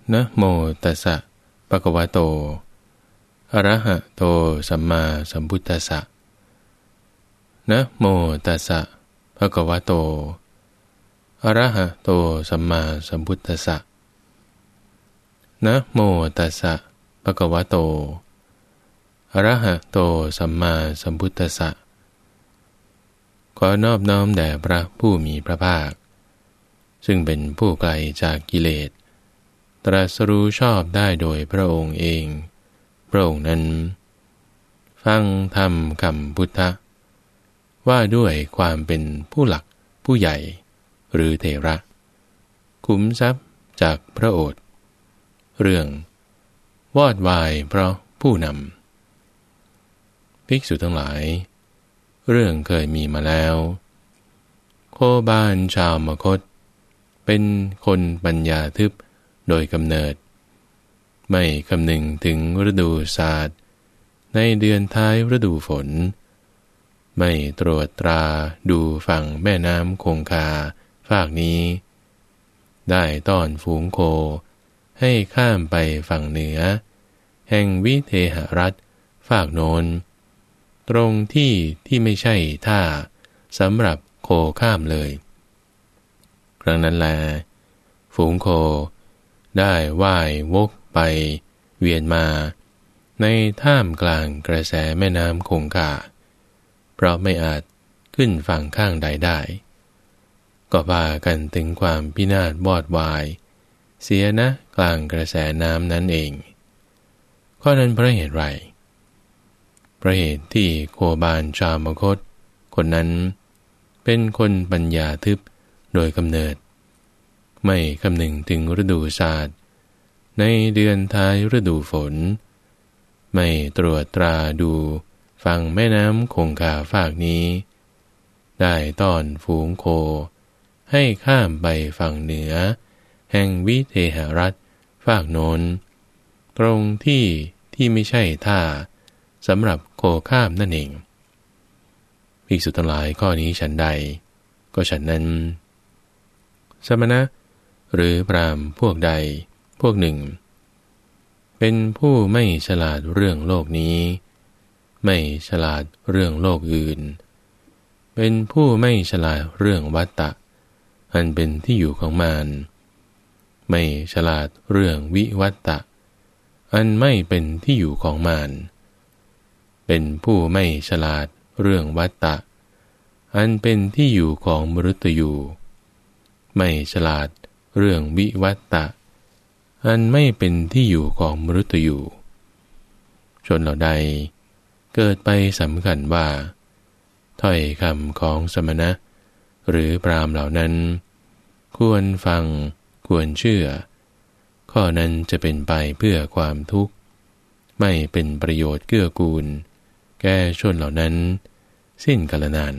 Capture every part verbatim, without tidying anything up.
นะโมตัสสะภะคะวะโตอะระหะโตสัมมาสัมพุทธัสสะนะโมตัสสะภะคะวะโตอะระหะโตสัมมาสัมพุทธัสสะนะโมตัสสะภะคะวะโตอะระหะโตสัมมาสัมพุทธัสสะขอนอบน้อมแด่พระผู้มีพระภาคซึ่งเป็นผู้ไกลจากกิเลสตรัสรู้ชอบได้โดยพระองค์เองพระองค์นั้นฟังธรรมคำพุทธะว่าด้วยความเป็นผู้หลักผู้ใหญ่หรือเถระขุมทรัพย์จากพระโอษฐ์เรื่องวอดวายเพราะผู้นำภิกษุทั้งหลายเรื่องเคยมีมาแล้วโคบาลชาวมคธเป็นคนปัญญาทึบโดยกำเนิดไม่คำนึงถึงฤดูศาสตร์ในเดือนท้ายฤดูฝนไม่ตรวจตราดูฝั่งแม่น้ำคงคาฝากนี้ได้ต้อนฝูงโคให้ข้ามไปฝั่งเหนือแห่งวิเทหรัฐฝากโน้นตรงที่ที่ไม่ใช่ท่าสำหรับโคข้ามเลยครั้งนั้นแลฝูงโคได้ว่ายวกไปเวียนมาในท่ามกลางกระแสแม่น้ำคงคาเพราะไม่อาจขึ้นฝั่งข้างใดได้ก็พากันถึงความพินาศวอดวายเสียนะกลางกระแสน้ำนั้นเองข้อนั้นเพราะเหตุไรเพราะเหตุที่โคบาลชาวมคธคนนั้นเป็นคนปัญญาทึบโดยกำเนิดไม่คำนึงถึงฤดูศาสตร์ในเดือนท้ายฤดูฝนไม่ตรวจตราดูฝั่งแม่น้ำคงคาฝากนี้ได้ต้อนฝูงโคให้ข้ามไปฝั่งเหนือแห่งวิเทหรัฐฝากโน้นตรงที่ที่ไม่ใช่ท่าสำหรับโคข้ามนั่นเองภิกษุทั้งหลายข้อนี้ฉันใดก็ฉันนั้นสมณะหรือพราหมณ์พวกใดพวกหนึ่งเป็นผู้ไม่ฉลาดเรื่องโลกนี้ไม่ฉลาดเรื่องโลกอื่นเป็นผู้ไม่ฉลาดเรื่องวัฏฏะอันเป็นที่อยู่ของมารไม่ฉลาดเรื่องวิวัฏฏะอันไม่เป็นที่อยู่ของมารเป็นผู้ไม่ฉลาดเรื่องวัฏฏะอันเป็นที่อยู่ของมฤตยูไม่ฉลาดเรื่องวิวัฏฏะอันไม่เป็นที่อยู่ของมฤตยูชนเหล่าใดเกิดไปสำคัญว่าถ้อยคำของสมณะหรือพราหมณ์เหล่านั้นควรฟังควรเชื่อข้อนั้นจะเป็นไปเพื่อความทุกข์ไม่เป็นประโยชน์เกื้อกูลแก่ชนเหล่านั้นสิ้นกาลนาน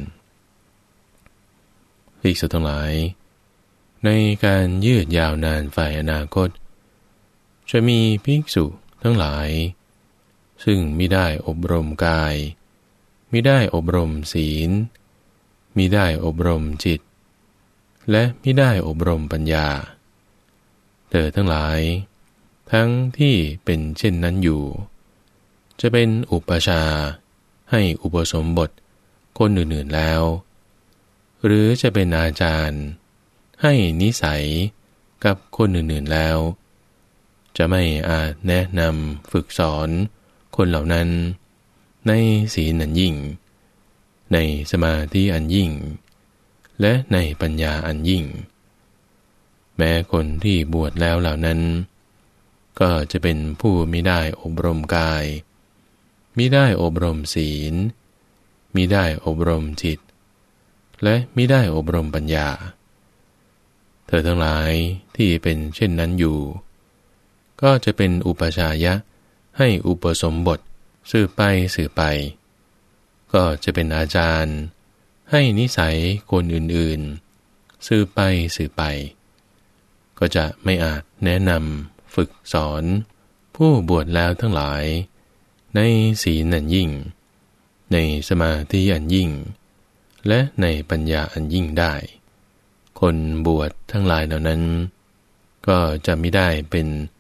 ภิกษุทั้งหลายในการยืดยาวนานฝ่ายอนาคตจะมีภิกษุทั้งหลายซึ่งมิได้อบรมกายมิได้อบรมศีลมิได้อบรมจิตและมิได้อบรมปัญญาเธอทั้งหลายทั้งที่เป็นเช่นนั้นอยู่จะเป็นอุปชาให้อุปสมบทคนอื่นๆแล้วหรือจะเป็นอาจารย์ให้นิสัยกับคนอื่นๆแล้วจะไม่อาจแนะนำฝึกสอนคนเหล่านั้นในศีลอันยิ่งในสมาธิอันยิ่งและในปัญญาอันยิ่งแม้คนที่บวชแล้วเหล่านั้นก็จะเป็นผู้มิได้อบรมกายมิได้อบรมศีลมิได้อบรมจิตและมิได้อบรมปัญญาเธอทั้งหลายที่เป็นเช่นนั้นอยู่ก็จะเป็นอุปชายะให้อุปสมบทสืบไปสืบไปก็จะเป็นอาจารย์ให้นิสัยคนอื่นๆสืบไปสืบไปก็จะไม่อาจแนะนำฝึกสอนผู้บวชแล้วทั้งหลายในศีลอันยิ่งในสมาธิอันยิ่งและในปัญญาอันยิ่งได้คนบวชทั้งหลายเหล่านั้นก็จะไม่ได้เป็น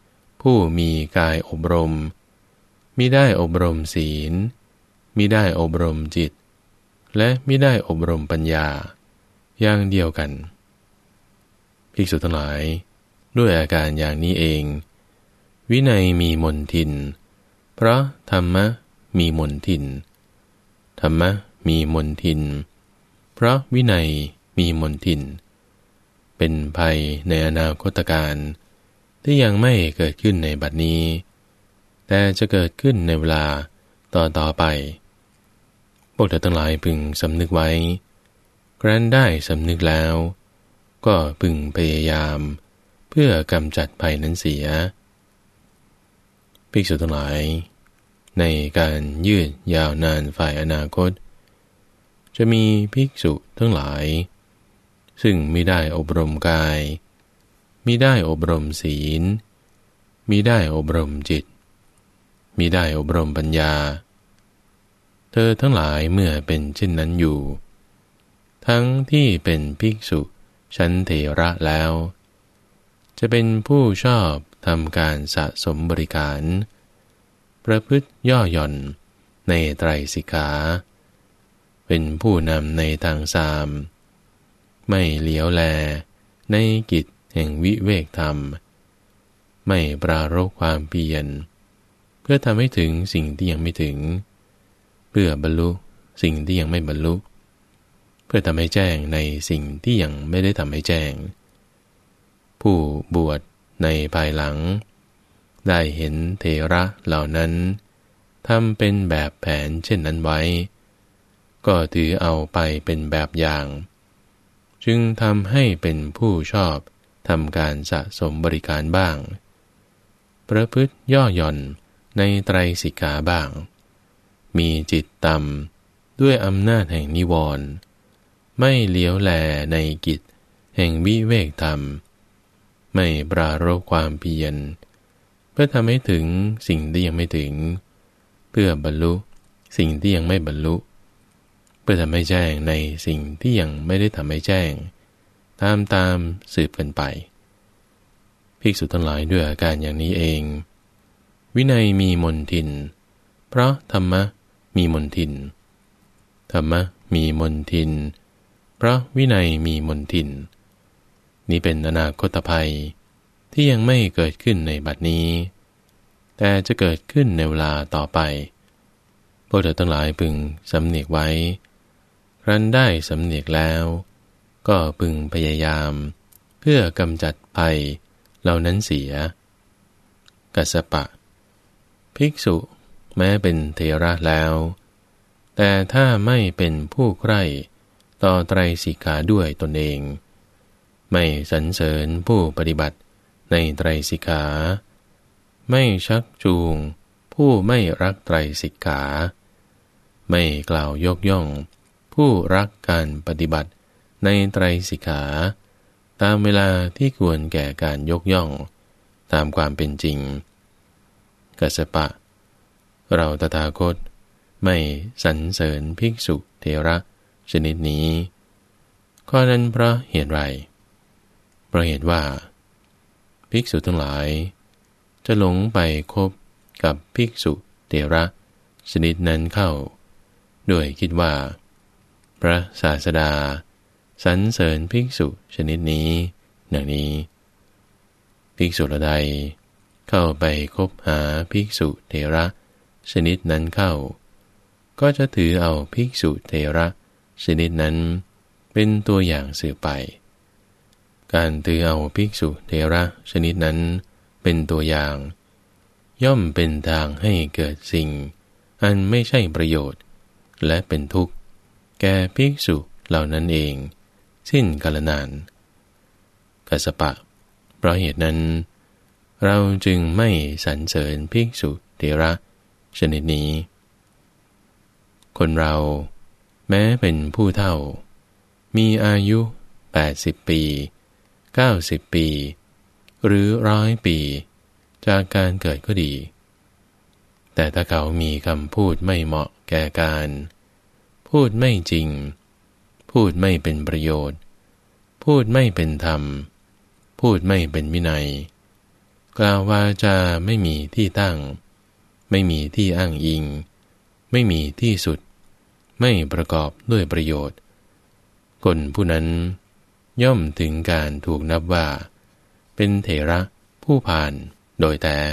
ผู้มีกายอบรมมิได้อบรมศีลมิได้อบรมจิตและมิได้อบรมปัญญาอย่างเดียวกันภิกษุทั้งหลายด้วยอาการอย่างนี้เองวินัยมีมนทินเพราะธรรมะมีมนทินธรรมะมีมนทินเพราะวินัยมีมนทินเป็นภัยในอนาคตการที่ยังไม่เกิดขึ้นในบัดนี้แต่จะเกิดขึ้นในเวลาต่อต่อไปพวกเธอทั้งหลายพึงสำนึกไว้ครั้นได้สำนึกแล้วก็พึงพยายามเพื่อกำจัดภัยนั้นเสียภิกษุทั้งหลายในการยืดยาวนานฝ่ายอนาคตจะมีภิกษุทั้งหลายซึ่งมิได้อบรมกายมิได้อบรมศีลมิได้อบรมจิตมิได้อบรมปัญญาเธอทั้งหลายเมื่อเป็นเช่นนั้นอยู่ทั้งที่เป็นภิกษุชั้นเถระแล้วจะเป็นผู้ชอบทำการสะสมบริการประพฤติย่อหย่อนในไตรสิกขาเป็นผู้นำในทางสามไม่เหลียวแลในกิจแห่งวิเวกธรรมไม่ปรารภความเพียรเพื่อทำให้ถึงสิ่งที่ยังไม่ถึงเพื่อบรรลุสิ่งที่ยังไม่บรรลุเพื่อทำให้แจ้งในสิ่งที่ยังไม่ได้ทำให้แจ้งผู้บวชในภายหลังได้เห็นเถระเหล่านั้นทำเป็นแบบแผนเช่นนั้นไว้ก็ถือเอาไปเป็นแบบอย่างจึงทำให้เป็นผู้ชอบทำการสะสมบริการบ้างประพฤติย่อหย่อนในไตรสิกขาบ้างมีจิตต่ำด้วยอำนาจแห่งนิวรณ์ไม่เลี้ยวแลในกิจแห่งวิเวกธรรมไม่ปรารภความเพียรเพื่อทำให้ถึงสิ่งที่ยังไม่ถึงเพื่อบรรลุสิ่งที่ยังไม่บรรลุเพื่อทำให้แจ้งในสิ่งที่ยังไม่ได้ทำให้แจ้งตามตามสืบกันไปภิกษุทั้งหลายด้วยอาการอย่างนี้เองวินัยมีมนทินเพราะธรรมะมีมนทินธรรมะมีมนทินเพราะวินัยมีมนทินนี้เป็นอนาคตภัยที่ยังไม่เกิดขึ้นในบัดนี้แต่จะเกิดขึ้นในเวลาต่อไปพวกเธอทั้งหลายพึงสำเนียกไว้ครั้นได้สำเนียกแล้วก็พึงพยายามเพื่อกำจัดภัยเหล่านั้นเสียกัสสปะภิกษุแม้เป็นเถระแล้วแต่ถ้าไม่เป็นผู้ใคร่ต่อไตรสิกขาด้วยตนเองไม่สรรเสริญผู้ปฏิบัติในไตรสิกขาไม่ชักจูงผู้ไม่รักไตรสิกขาไม่กล่าวยกย่องผู้รักการปฏิบัติในไตรสิกขาตามเวลาที่ควรแก่การยกย่องตามความเป็นจริงกัสสปะเราตถาคตไม่สรรเสริญภิกษุเถระชนิดนี้ข้อนั้นเพราะเหตุไรเพราะเหตุว่าภิกษุทั้งหลายจะหลงไปคบกับภิกษุเถระชนิดนั้นเข้าโดยคิดว่าพระศาสดาสรรเสริญภิกษุชนิดนี้ดังนี้ภิกษุใดเข้าไปคบหาภิกษุเถระชนิดนั้นเข้าก็จะถือเอาภิกษุเถระชนิดนั้นเป็นตัวอย่างสืบไปการถือเอาภิกษุเถระชนิดนั้นเป็นตัวอย่างย่อมเป็นทางให้เกิดสิ่งอันไม่ใช่ประโยชน์และเป็นทุกข์แก่ภิกษุเหล่านั้นเองสิ้นกาลนานกัสสปะเพราะเหตุนั้นเราจึงไม่สรรเสริญภิกษุเถระชนิดนี้คนเราแม้เป็นผู้เฒ่ามีอายุแปดสิบปีเก้าสิบปีหรือร้อยปีจากการเกิดก็ดีแต่ถ้าเขามีคำพูดไม่เหมาะแก่การพูดไม่จริงพูดไม่เป็นประโยชน์พูดไม่เป็นธรรมพูดไม่เป็นวินัยกล่าววาจาไม่มีที่ตั้งไม่มีที่อ้างอิงไม่มีที่สุดไม่ประกอบด้วยประโยชน์คนผู้นั้นย่อมถึงการถูกนับว่าเป็นเถระผู้ผ่านโดยแต่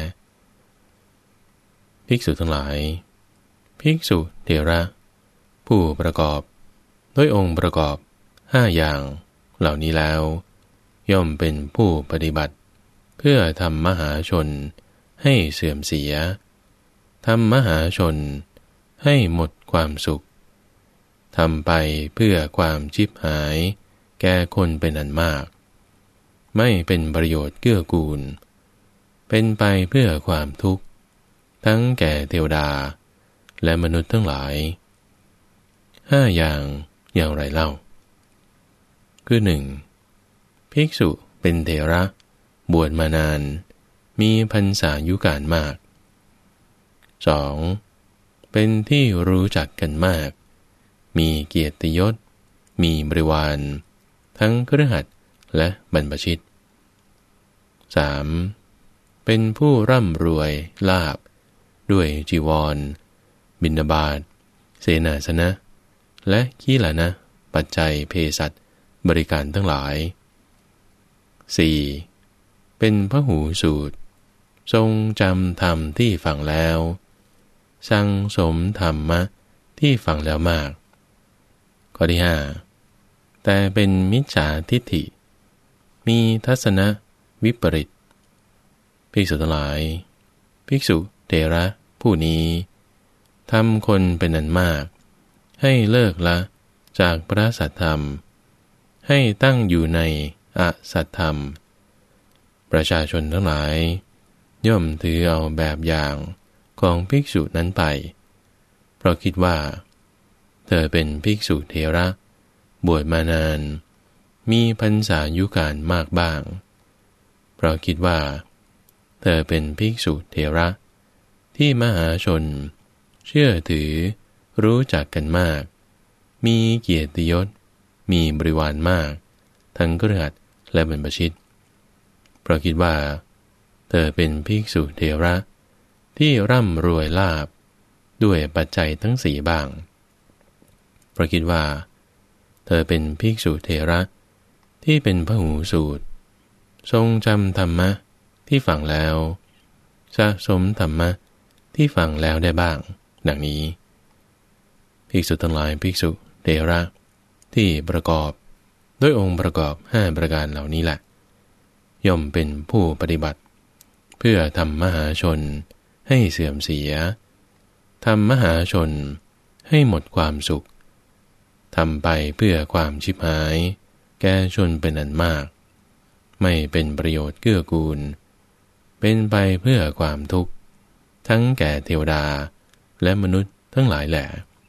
ภิกษุทั้งหลายภิกษุเถระผู้ประกอบด้วยองค์ประกอบห้าอย่างเหล่านี้แล้วย่อมเป็นผู้ปฏิบัติเพื่อทำมหาชนให้เสื่อมเสียทำมหาชนให้หมดความสุขทำไปเพื่อความชิบหายแก่คนเป็นอันมากไม่เป็นประโยชน์เกื้อกูลเป็นไปเพื่อความทุกข์ทั้งแก่เทวดาและมนุษย์ทั้งหลายห้าอย่างอย่างไรเล่าคือหนึ่งภิกษุเป็นเถระบวชมานานมีพรรษายุการมากสองเป็นที่รู้จักกันมากมีเกียรติยศมีบริวารทั้งคฤหัสถ์และบรรพชิตสามเป็นผู้ร่ำรวยลาภด้วยจีวรบิณฑบาตเสนาสนะและขีฬานะปัจจัยเภสัชบริการทั้งหลายสี่เป็นพหูสูตรทรงจำธรรมที่ฟังแล้วสั่งสมธรรมะที่ฟังแล้วมากข้อที่ห้าแต่เป็นมิจฉาทิฏฐิมีทัศนะวิปริตภิกษุทั้งหลายภิกษุเถระผู้นี้ทำคนเป็นอันมากให้เลิกละจากพระสัทธรรมให้ตั้งอยู่ในอสัทธรรมประชาชนทั้งหลายย่อมถือเอาแบบอย่างของภิกษุนั้นไปเพราะคิดว่าเธอเป็นภิกษุเถระบวชมานานมีพรรษายุการมากบ้างเพราะคิดว่าเธอเป็นภิกษุเถระที่มหาชนเชื่อถือรู้จักกันมากมีเกียรติยศมีบริวารมากทั้งคฤหัสถ์และบรรพชิตเพราะคิดว่าเธอเป็นภิกษุเถระที่ร่ำรวยลาภด้วยปัจจัยทั้งสี่บ้างเพราะคิดว่าเธอเป็นภิกษุเถระที่เป็นพหูสูตรทรงจำธรรมะที่ฟังแล้วสะสมธรรมะที่ฟังแล้วได้บ้างดังนี้ภิกษุทั้งหลายภิกษุเถระที่ประกอบด้วยองค์ประกอบห้าประการเหล่านี้แหละย่อมเป็นผู้ปฏิบัติเพื่อทำมหาชนให้เสื่อมเสียทำมหาชนให้หมดความสุขทำไปเพื่อความชิบหายแก่ชนเป็นอันมากไม่เป็นประโยชน์เกื้อกูลเป็นไปเพื่อความทุกข์ทั้งแก่เทวดาและมนุษย์ทั้งหลายแหละ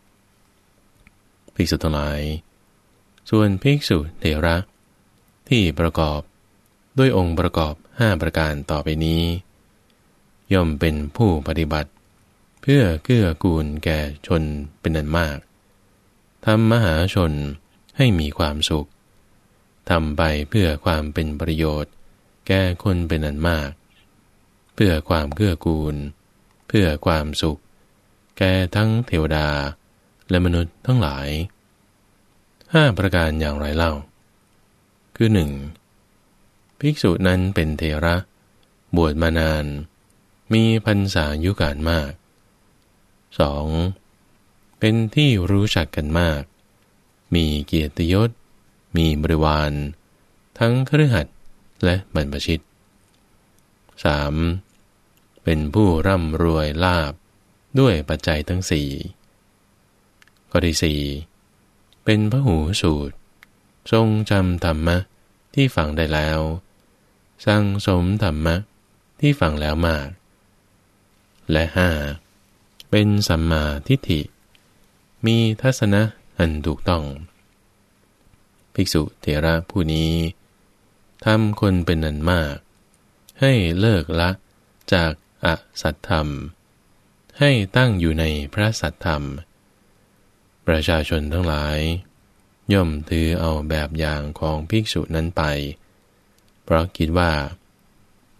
ภิกษุทั้งหลายส่วนภิกษุเถระที่ประกอบด้วยองค์ประกอบห้าประการต่อไปนี้ย่อมเป็นผู้ปฏิบัติเพื่อเกื้อกูลแก่ชนเป็นอันมากทำมหาชนให้มีความสุขทำไปเพื่อความเป็นประโยชน์แก่คนเป็นอันมากเพื่อความเกื้อกูลเพื่อความสุขแก่ทั้งเทวดาและมนุษย์ทั้งหลายห้าประการอย่างไรเล่าคือหนึ่งภิกษุนั้นเป็นเถระบวชมานานมีพรรษายุการมากสองเป็นที่รู้จักกันมากมีเกียรติยศมีบริวารทั้งคฤหัสถ์และบรรพชิตสามเป็นผู้ร่ำรวยลาภด้วยปัจจัยทั้งสี่ข้อที่สี่เป็นพหูสูตรทรงจำธรรมะที่ฟังได้แล้วสั่งสมธรรมะที่ฟังแล้วมากและห้าเป็นสัมมาทิฏฐิมีทัศนะอันถูกต้องภิกษุเถระผู้นี้ทำคนเป็นอันมากให้เลิกละจากอสัตธรรมให้ตั้งอยู่ในพระสัตธรรมประชาชนทั้งหลายย่อมถือเอาแบบอย่างของภิกษุนั้นไปเพราะคิดว่า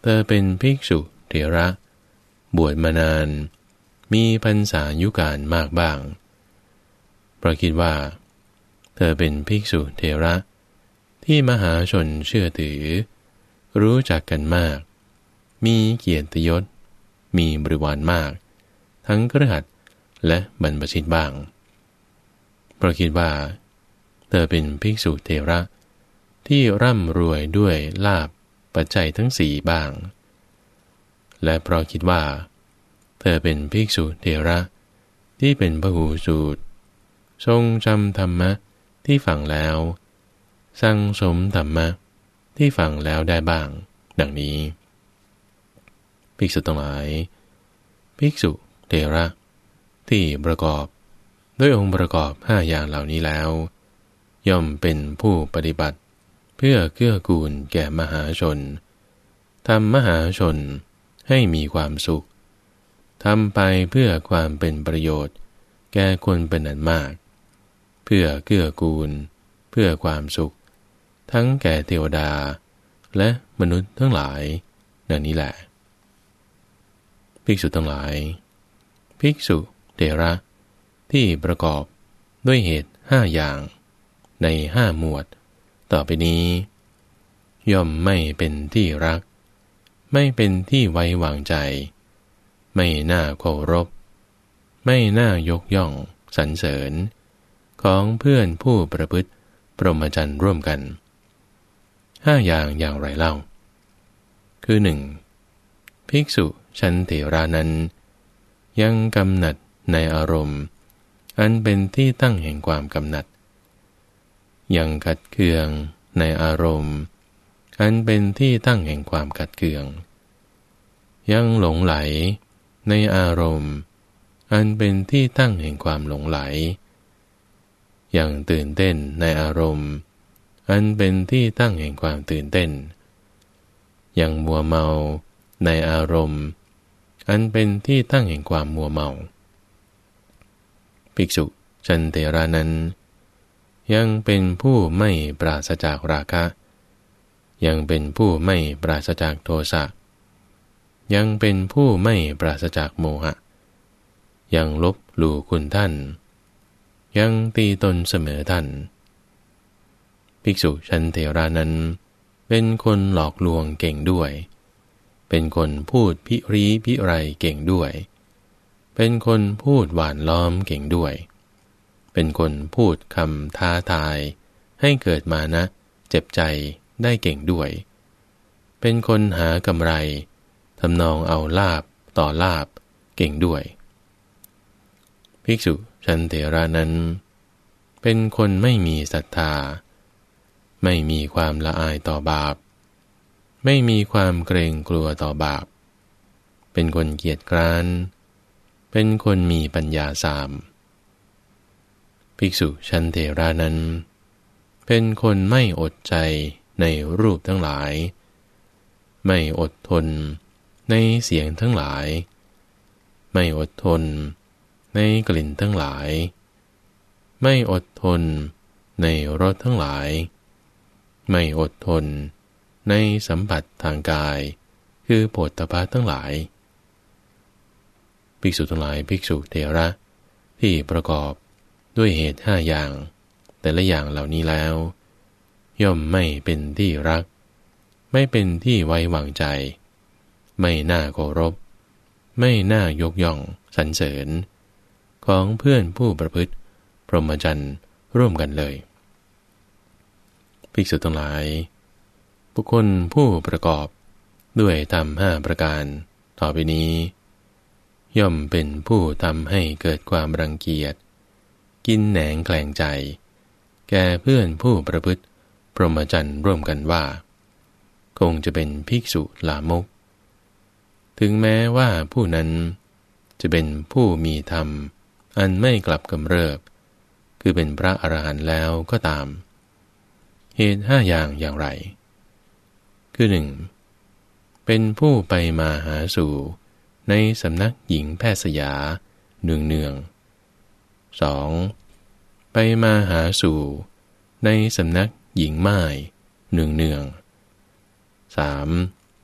เธอเป็นภิกษุเถระบวชมานานมีพรรษายุการมากบ้างเพราะคิดว่าเธอเป็นภิกษุเถระที่มหาชนเชื่อถือรู้จักกันมากมีเกียรติยศมีบริวารมากทั้งคฤหัสถ์และบรรพชิตบ้างเพราะคิดว่าเธอเป็นภิกษุเถระที่ร่ำรวยด้วยลาภปัจจัยทั้งสี่บ้างและเพราะคิดว่าเธอเป็นภิกษุเถระที่เป็นพหูสูตรทรงจำธรรมะที่ฟังแล้วสั่งสมธรรมะที่ฟังแล้วได้บ้างดังนี้ภิกษุทั้งหลายภิกษุเถระที่ประกอบด้วยองค์ประกอบห้าอย่างเหล่านี้แล้วย่อมเป็นผู้ปฏิบัติเพื่อเกื้อกูลแก่มหาชนทำมหาชนให้มีความสุขทำไปเพื่อความเป็นประโยชน์แก่คนเป็นอันมากเพื่อเกื้อกูลเพื่อความสุขทั้งแก่เทวดาและมนุษย์ทั้งหลายดังนี้แหละภิกษุทั้งหลายภิกษุเถระที่ประกอบด้วยเหตุห้าอย่างในห้าหมวดต่อไปนี้ย่อมไม่เป็นที่รักไม่เป็นที่ไว้วางใจไม่น่าเคารพไม่น่ายกย่องสรรเสริญของเพื่อนผู้ประพฤติพรหมจรรย์ร่วมกันห้าอย่างอย่างไรเล่าคือหนึ่งภิกษุชั้นเถระนั้นยังกำหนัดในอารมณ์อันเป็นที่ตั้งแห่งความกำหนัดยังขัดเคืองในอารมณ์อันเป็นที่ตั้งแห่งความขัดเคืองยังหลงไหลในอารมณ์อันเป็นที่ตั้งแห่งความหลงไหลยังตื่นเต้นในอารมณ์อันเป็นที่ตั้งแห่งความตื่นเต้นยังมัวเมาในอารมณ์อันเป็นที่ตั้งแห่งความมัวเมาภิกษุชั้นเถระนั้นยังเป็นผู้ไม่ปราศจากราคะยังเป็นผู้ไม่ปราศจากโทสะยังเป็นผู้ไม่ปราศจากโมหะยังลบหลู่คุณท่านยังตีตนเสมอท่านภิกษุชั้นเถระนั้นเป็นคนหลอกลวงเก่งด้วยเป็นคนพูดพิรีพิไรเก่งด้วยเป็นคนพูดหวานล้อมเก่งด้วยเป็นคนพูดคำท้าทายให้เกิดมานะเจ็บใจได้เก่งด้วยเป็นคนหากำไรทำนองเอาลาภต่อลาภเก่งด้วยภิกษุชั้นเถระนั้นเป็นคนไม่มีศรัทธาไม่มีความละอายต่อบาปไม่มีความเกรงกลัวต่อบาปเป็นคนเกียจคร้านเป็นคนมีปัญญาสามภิกษุชั้นเถระนั้นเป็นคนไม่อดใจในรูปทั้งหลายไม่อดทนในเสียงทั้งหลายไม่อดทนในกลิ่นทั้งหลายไม่อดทนในรสทั้งหลายไม่อดทนในสัมผัสทางกายคือโผฏฐัพพะทั้งหลายภิกษุทั้งหลายภิกษุเถระที่ประกอบด้วยเหตุห้าอย่างแต่ละอย่างเหล่านี้แล้วย่อมไม่เป็นที่รักไม่เป็นที่ไว้วางใจไม่น่าเคารพไม่น่ายกย่องสรรเสริญของเพื่อนผู้ประพฤติพรหมจรรย์ร่วมกันเลยภิกษุทั้งหลายบุคคลผู้ประกอบด้วยธรรมห้าประการต่อไปนี้ย่อมเป็นผู้ทำให้เกิดความรังเกียจกินแหนงแกลงใจแก่เพื่อนผู้ประพฤติพรหมจรรย์ร่วมกันว่าคงจะเป็นภิกษุลามกถึงแม้ว่าผู้นั้นจะเป็นผู้มีธรรมอันไม่กลับกำเริบคือเป็นพระอรหันต์แล้วก็ตามเหตุห้าอย่างอย่างไรคือหนึ่งเป็นผู้ไปมาหาสู่ในสำนักหญิงแพทย์สยาเนืองเนืองสองไปมาหาสู่ในสำนักหญิงม่ายเนืองเนืองสาม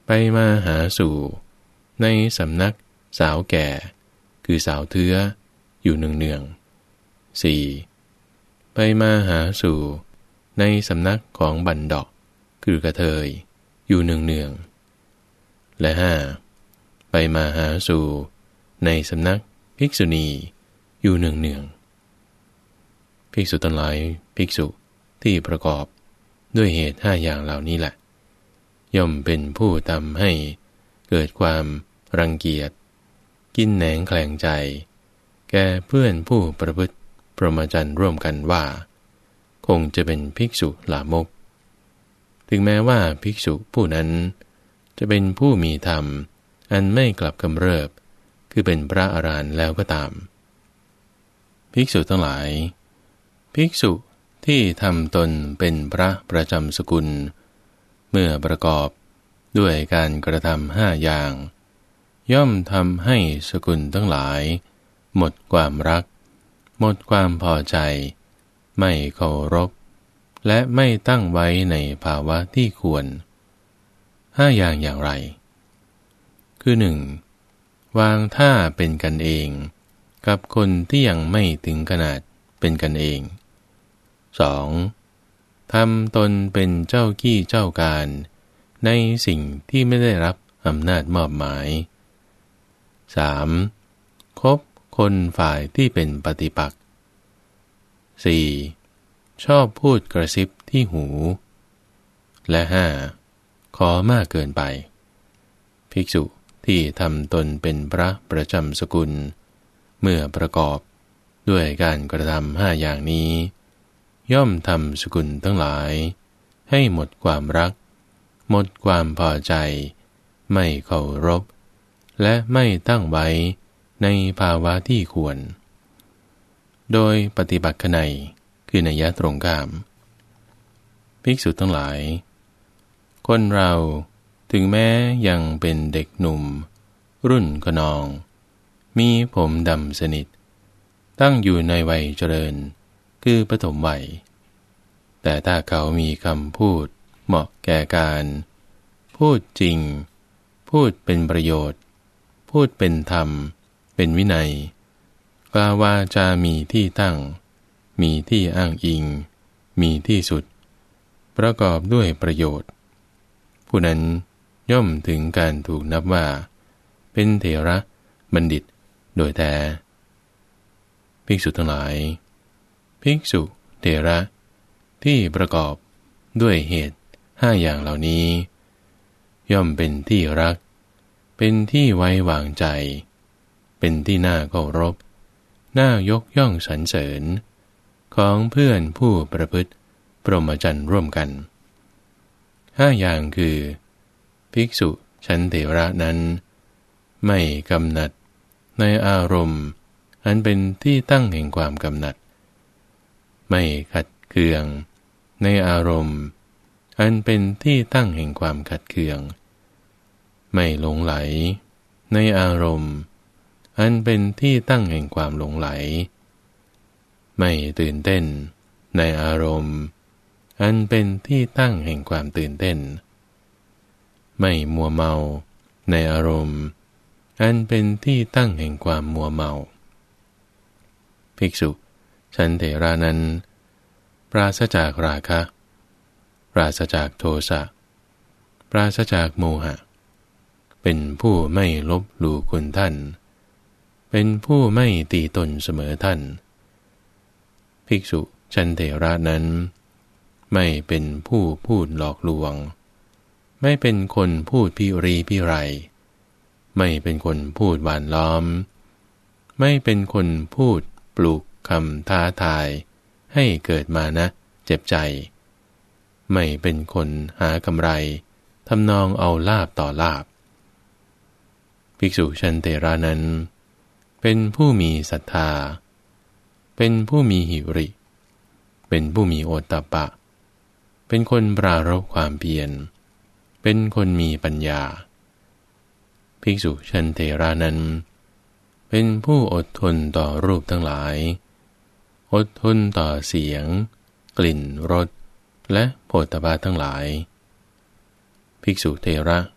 ไปมาหาสู่ในสำนักสาวแก่คือสาวเทื้ออยู่เนืองๆ สี่. ไปมาหาสู่ในสำนักของบัณฑะคือกระเทยอยู่เนืองๆ และห้าไปมาหาสู่ในสำนักภิกษุณีอยู่เนืองๆภิกษุทั้งหลายภิกษุที่ประกอบด้วยเหตุห้าอย่างเหล่านี้แหละย่อมเป็นผู้ทำให้เกิดความรังเกียจกินแหนงแคลงใจแก่เพื่อนผู้ประพฤติพรหมจรรย์ร่วมกันว่าคงจะเป็นภิกษุลามกถึงแม้ว่าภิกษุผู้นั้นจะเป็นผู้มีธรรมอันไม่กลับกำเริบคือเป็นพระอรหันต์แล้วก็ตามภิกษุทั้งหลายภิกษุที่ทำตนเป็นพระประจำสกุลเมื่อประกอบด้วยการกระทำห้าอย่างย่อมทำให้สกุลทั้งหลายหมดความรักหมดความพอใจไม่เคารพและไม่ตั้งไว้ในภาวะที่ควรห้าอย่างอย่างไรคือหนึ่งวางท่าเป็นกันเองกับคนที่ยังไม่ถึงขนาดเป็นกันเอง สอง. ทำตนเป็นเจ้ากี้เจ้าการในสิ่งที่ไม่ได้รับอำนาจมอบหมาย สาม. คบคนฝ่ายที่เป็นปฏิปักษ์ สี่. ชอบพูดกระซิบที่หู และห้า. ขอมากเกินไปภิกษุที่ทำตนเป็นพระประจำสกุลเมื่อประกอบด้วยการกระทำห้าอย่างนี้ย่อมทำสกุลทั้งหลายให้หมดความรักหมดความพอใจไม่เคารพและไม่ตั้งไว้ในภาวะที่ควรโดยปฏิบัติขนัยคือนัยยะตรงข้ามภิกษุทั้งหลายคนเราถึงแม้ยังเป็นเด็กหนุ่มรุ่นขนองมีผมดำสนิทตั้งอยู่ในวัยเจริญคือปฐมวัยแต่ถ้าเขามีคำพูดเหมาะแก่การพูดจริงพูดเป็นประโยชน์พูดเป็นธรรมเป็นวินัยกล่าววาจามีที่ตั้งมีที่อ้างอิงมีที่สุดประกอบด้วยประโยชน์ผู้นั้นย่อมถึงการถูกนับว่าเป็นเถระบัณฑิตโดยแท้ภิกษุทั้งหลายภิกษุเถระที่ประกอบด้วยเหตุห้าอย่างเหล่านี้ย่อมเป็นที่รักเป็นที่ไว้วางใจเป็นที่น่าเคารพน่ายกย่องสรรเสริญของเพื่อนผู้ประพฤติพรหมจรรย์ร่วมกันห้าอย่างคือภิกษุชั้นเถระนั้นไม่กำหนัดในอารมณ์อันเป็นที่ตั้งแห่งความกำหนัดไม่ขัดเคืองในอารมณ์อันเป็นที่ตั้งแห่งความขัดเคืองไม่หลงไหลในอารมณ์อันเป็นที่ตั้งแห่งความหลงไหลไม่ตื่นเต้นในอารมณ์อันเป็นที่ตั้งแห่งความตื่นเต้นไม่มัวเมาในอารมณ์อันเป็นที่ตั้งแห่งความมัวเมาภิกษุชั้นเถระนั้นปราศจากราคะปราศจากโทสะปราศจากโมหะเป็นผู้ไม่ลบหลู่คุณท่านเป็นผู้ไม่ตีตนเสมอท่านภิกษุชั้นเถระนั้นไม่เป็นผู้พูดหลอกลวงไม่เป็นคนพูดพิรีพิไรไม่เป็นคนพูดหวานล้อมไม่เป็นคนพูดปลูกคำท้าทายให้เกิดมานะเจ็บใจไม่เป็นคนหากำไรทำนองเอาลาภต่อลาภภิกษุชั้นเถระนั้นเป็นผู้มีศรัทธาเป็นผู้มีหิริเป็นผู้มีโอตตัปปะเป็นคนปรารภความเพียรเป็นคนมีปัญญาภิกษุชั้นเถระนั้นเป็นผู้อดทนต่อรูปทั้งหลายอดทนต่อเสียงกลิ่นรสและโผฏฐัพพะทั้งหลายภิกษุเถระ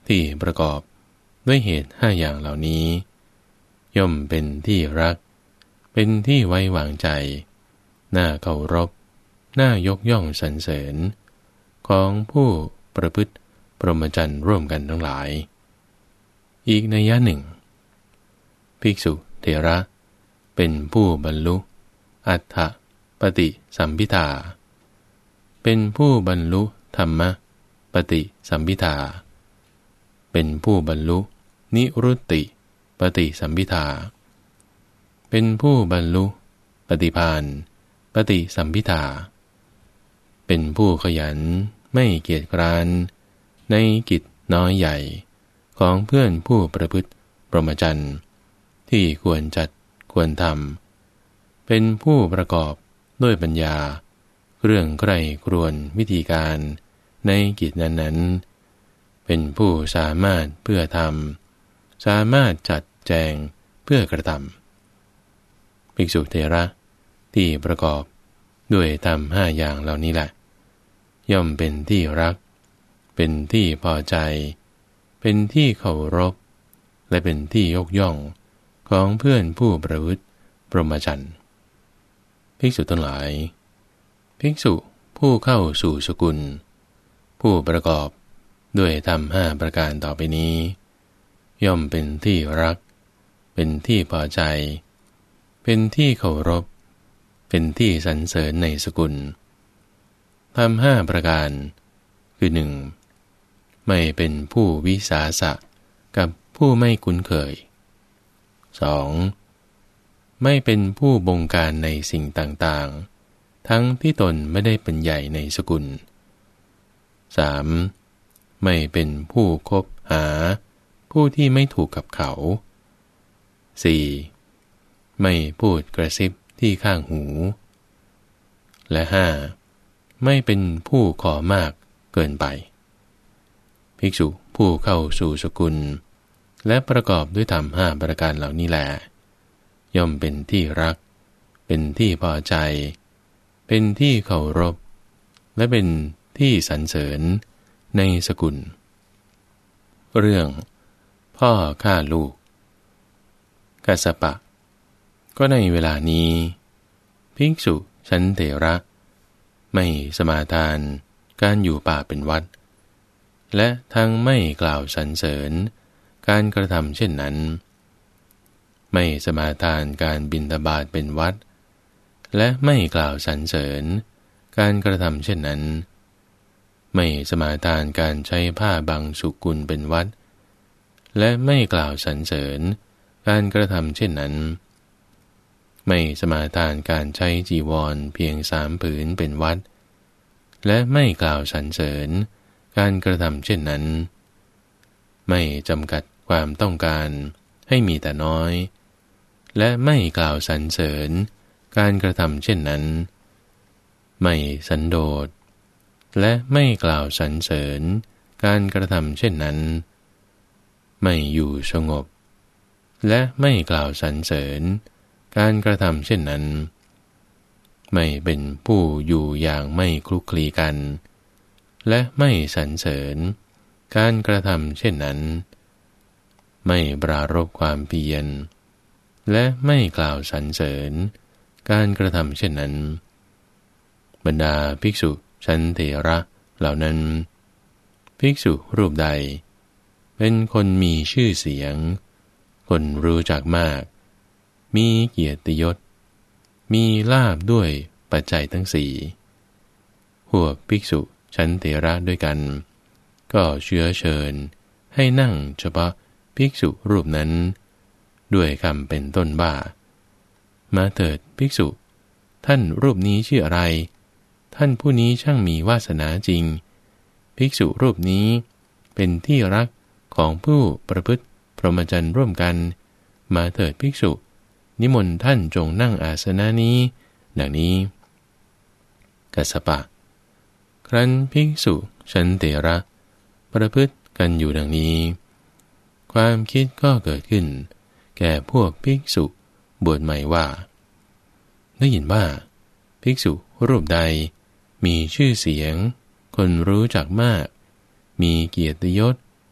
ที่ประกอบด้วยเหตุห้าอย่างเหล่านี้ย่อมเป็นที่รักเป็นที่ไว้วางใจน่าเคารพน่ายกย่องสรรเสริญของผู้ประพฤติพรหมจรรย์ร่วมกันทั้งหลายอีกนัยยะหนึ่งภิกษุเถระเป็นผู้บรรลุอัฏฐปฏิสัมภิทาเป็นผู้บรรลุธรรมปฏิสัมภิทาเป็นผู้บรรลุนิรุตติปฏิสัมภิทาเป็นผู้บรรลุปฏิภาณปฏิสัมภิทาเป็นผู้ขยันไม่เกียจคร้านในกิจน้อยใหญ่ของเพื่อนผู้ประพฤติพรหมจรรย์ที่ควรจัดควรทำเป็นผู้ประกอบด้วยปัญญาเรื่องใคร่ครวญวิธีการในกิจนั้นๆเป็นผู้สามารถเพื่อทำสามารถจัดแจงเพื่อกระทำภิกษุเถระที่ประกอบด้วยธรรมห้าอย่างเหล่านี้แหละย่อมเป็นที่รักเป็นที่พอใจเป็นที่เคารพและเป็นที่ยกย่องของเพื่อนผู้ประพฤติพรหมจรรย์ภิกษุทั้งหลายภิกษุผู้เข้าสู่สกุลผู้ประกอบด้วยธรรมห้าประการต่อไปนี้ย่อมเป็นที่รักเป็นที่พอใจเป็นที่เคารพเป็นที่สรรเสริญในสกุลธรรมห้าประการคือหนึ่งไม่เป็นผู้วิสาสะกับผู้ไม่คุ้นเคย สอง. ไม่เป็นผู้บงการในสิ่งต่างๆทั้งที่ตนไม่ได้เป็นใหญ่ในสกุล สาม. ไม่เป็นผู้คบหาผู้ที่ไม่ถูกกับเขา สี่. ไม่พูดกระซิบที่ข้างหู และ ห้า. ไม่เป็นผู้ขอมากเกินไปภิกษุผู้เข้าสู่สกุลและประกอบด้วยธรรมห้าประการเหล่านี้แลย่อมเป็นที่รักเป็นที่พอใจเป็นที่เคารพและเป็นที่สรรเสริญในสกุลเรื่องพ่อฆ่าลูกกัสสปะก็ในเวลานี้ภิกษุชั้นเถระไม่สมาทานการอยู่ป่าเป็นวัดและทั้งไม่กล่าวสรรเสริญการกระทำเช่นนั้นไม่สมาทานการบิณฑบาตเป็นวัดและไม่กล่าวสรรเสริญการกระทำเช่นนั้นไม่สมาทานการใช้ผ้าบังสุกุลเป็นวัดและไม่กล่าวสรรเสริญการกระทำเช่นนั้นไม่สมาทานการใช้จีวรเพียงสามผืนเป็นวัดและไม่กล่าวสรรเสริญการกระทำเช่นนั้นไม่จำกัดความต้องการให้มีแต่น้อยและไม่กล่าวสรรเสริญการกระทำเช่นนั้นไม่สันโดษและไม่กล่าวสรรเสริญการกระทำเช่นนั้นไม่อยู่สงบและไม่กล่าวสรรเสริญการกระทำเช่นนั้นไม่เป็นผู้อยู่อย่างไม่คลุกคลีกันและไม่สรรเสริญการกระทำเช่นนั้นไม่ปรารภความเพียรและไม่กล่าวสรรเสริญการกระทำเช่นนั้นบรรดาภิกษุชั้นเถระเหล่านั้นภิกษุรูปใดเป็นคนมีชื่อเสียงคนรู้จักมากมีเกียรติยศมีลาภด้วยปัจจัยทั้งสี่พวกภิกษุชั้นเถระด้วยกันก็เชื้อเชิญให้นั่งเฉพาะภิกษุรูปนั้นด้วยคำเป็นต้นว่ามาเถิดภิกษุท่านรูปนี้ชื่ออะไรท่านผู้นี้ช่างมีวาสนาจริงภิกษุรูปนี้เป็นที่รักของผู้ประพฤติพรหมจรรย์ร่วมกันมาเถิดภิกษุนิมนต์ท่านจงนั่งอาสนะนี้ดังนี้กัสสปะครั้นภิกษุชั้นเถระประพฤติกันอยู่ดังนี้ความคิดก็เกิดขึ้นแก่พวกภิกษุบวชใหม่ว่าได้ยินว่าภิกษุรูปใดมีชื่อเสียงคนรู้จักมากมีเกียรติยศ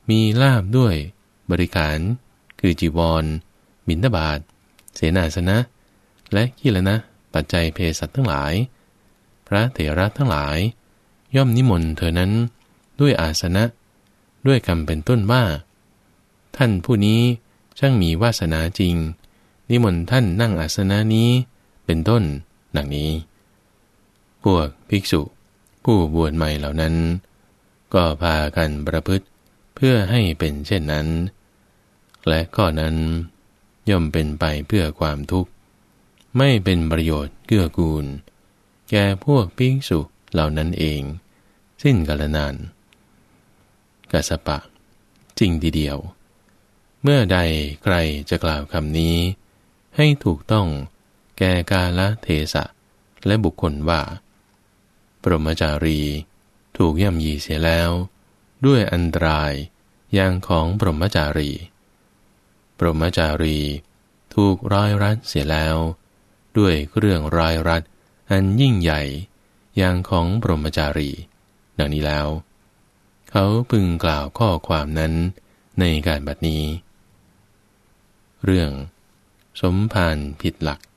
มีลาภด้วยบริขารคือจีวรบิณฑบาตเสนาสนะและกิลนะปัจจัยเภสัชทั้งหลายพระเถระทั้งหลายย่อมนิมนต์เธอนั้นด้วยอาสนะด้วยคำเป็นต้นว่าท่านผู้นี้ช่างมีวาสนาจริงนิมนต์ท่านนั่งอาสนะนี้เป็นต้นดังนี้พวกภิกษุผู้บวชใหม่เหล่านั้นก็พากันประพฤติเพื่อให้เป็นเช่นนั้นและข้อนั้นย่อมเป็นไปเพื่อความทุกข์ไม่เป็นประโยชน์เกื้อกูลแก่พวกภิกษุเหล่านั้นเองสิ้นกาลนานกัสสปะจริงทีเดียวเมื่อใดใครจะกล่าวคำนี้ให้ถูกต้องแก่กาลเทศะและบุคคลว่าปรมจารีถูกย่ำยีเสียแล้วด้วยอันตรายอย่างของปรมจารีปรมจารีถูกร้อยรัดเสียแล้วด้วยเครื่องร้อยรัดอันยิ่งใหญ่อย่างของปรมจารีดังนี้แล้วเขาพึงกล่าวข้อความนั้นในการบัดนี้เรื่องสมภารผิดหลัก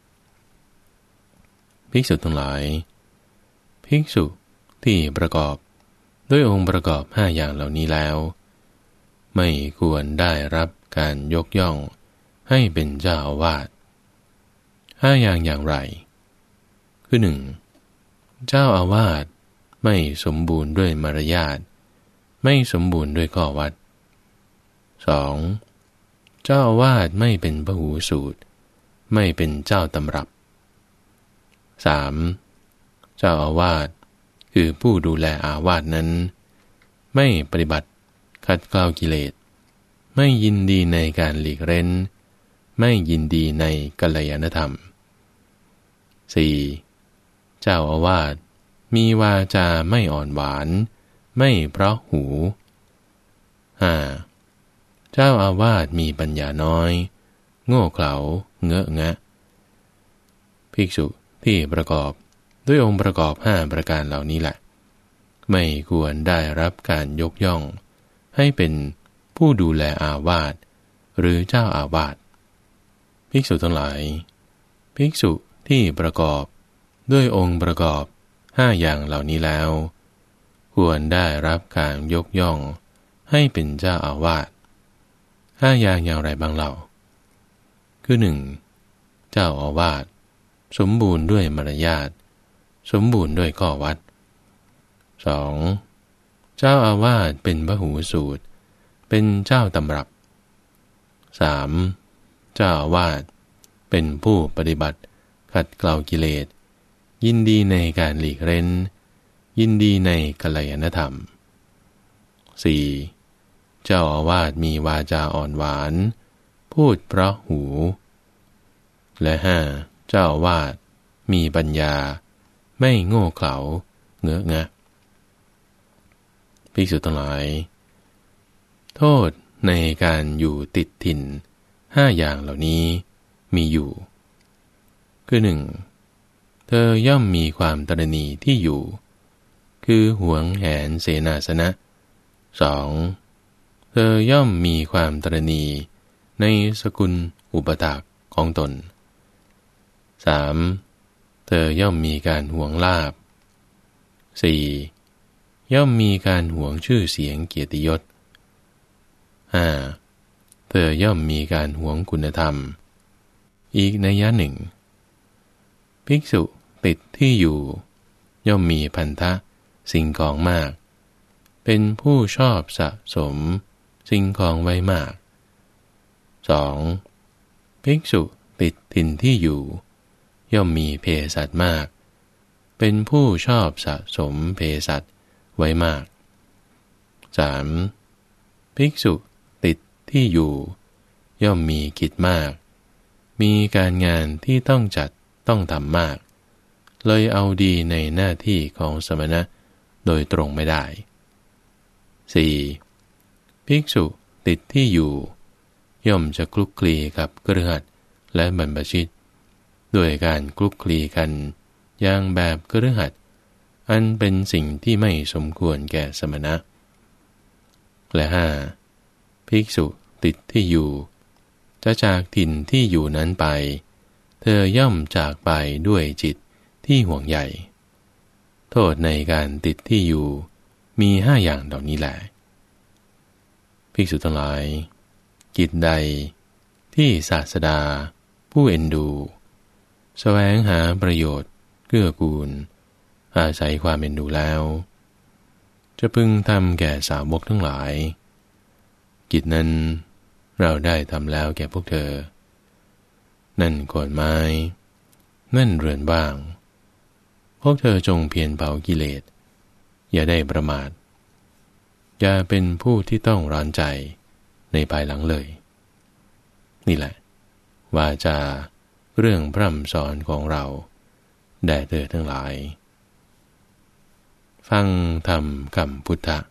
ภิกษุทั้งหลายภิกษุที่ประกอบด้วยองค์ประกอบห้าอย่างเหล่านี้แล้วไม่ควรได้รับการยกย่องให้เป็นเจ้าอาวาสห้าอย่างอย่างไรคือหนึ่งเจ้าอาวาสไม่สมบูรณ์ด้วยมารยาทไม่สมบูรณ์ด้วยข้อวัด สอง. เจ้าอาวาสไม่เป็นพหูสูตรไม่เป็นเจ้าตำรับ สาม. เจ้าอาวาสคือผู้ดูแลอาวาสนั้นไม่ปฏิบัติขัดเกลากิเลสไม่ยินดีในการหลีกเร้นไม่ยินดีในกัลยาณธรรม สี่. เจ้าอาวาสมีวาจาไม่อ่อนหวานไม่เพราะหู ห้า. เจ้าอาวาสมีปัญญาน้อยโง่เขลาเงอะงะภิกษุที่ประกอบด้วยองค์ประกอบห้าประการเหล่านี้แหละไม่ควรได้รับการยกย่องให้เป็นผู้ดูแลอาวาสหรือเจ้าอาวาสภิกษุทั้งหลายภิกษุที่ประกอบด้วยองค์ประกอบห้าอย่างเหล่านี้แล้วควรได้รับการยกย่องให้เป็นเจ้าอาวาสห้าอย่างอย่างไรบ้างเล่าคือหนึ่งเจ้าอาวาสสมบูรณ์ด้วยมารยาทสมบูรณ์ด้วยข้อวัด สอง. เจ้าอาวาสเป็นพหูสูตรเป็นเจ้าตำรับ สาม. เจ้าอาวาสเป็นผู้ปฏิบัติขัดเกลากิเลสยินดีในการหลีกเร้นยินดีในกัลยาณธรรม สี่. เจ้าอาวาสมีวาจาอ่อนหวานพูดเพราะหูและ ห้า. เจ้าอาวาสมีปัญญาไม่โง่เขลาเงอะงะภิกษุทั้งหลายโทษในการอยู่ติดถิ่นห้าอย่างเหล่านี้มีอยู่คือหนึ่งเธอย่อมมีความตระหนี่ที่อยู่คือหวงแหนเสนาสนะ สอง. เธอย่อมมีความตระหนี่ในสกุลอุปถากของตน สาม. เธอย่อมมีการหวงลาภ สี่. ย่อมมีการหวงชื่อเสียงเกียรติยศ ห้า. เธอย่อมมีการหวงคุณธรรมอีกนัยยะหนึ่งภิกษุติดที่อยู่ย่อมมีพันธะสิ่งของมากเป็นผู้ชอบสะสมสิ่งของไว้มาก สอง. ภิกษุติดถิ่นที่อยู่ย่อมมีเภสัชมากเป็นผู้ชอบสะสมเภสัชไว้มาก สาม. ภิกษุติดที่อยู่ย่อมมีกิจมากมีการงานที่ต้องจัดต้องทำมากเลยเอาดีในหน้าที่ของสมณะโดยตรงไม่ได้ สี่. ภิกษุติดที่อยู่ย่อมจะคลุกคลีกับคฤหัสถ์และบรรพชิตด้วยการคลุกคลีกันอย่างแบบคฤหัสถ์อันเป็นสิ่งที่ไม่สมควรแก่สมณะและห้าภิกษุติดที่อยู่จะจากถิ่นที่อยู่นั้นไปเธอย่อมจากไปด้วยจิตที่ห่วงใยโทษในการติดที่อยู่มีห้าอย่างเหล่านี้แหละภิกษุทั้งหลายกิจใดที่ศาสดาผู้เอ็นดูแสวงหาประโยชน์เกื้อกูลอาศัยความเอ็นดูแล้วจะพึงทำแก่สาวกทั้งหลายกิจนั้นเราได้ทำแล้วแก่พวกเธอนั่นโคนไม้นั่นเรือนว่างพวกเธอจงเพียรเผากิเลสอย่าได้ประมาทอย่าเป็นผู้ที่ต้องร้อนใจในภายหลังเลยนี่แหละวาจาเรื่องพร่ำสอนของเราแด่เธอทั้งหลายฟังธรรมคำพุทธะ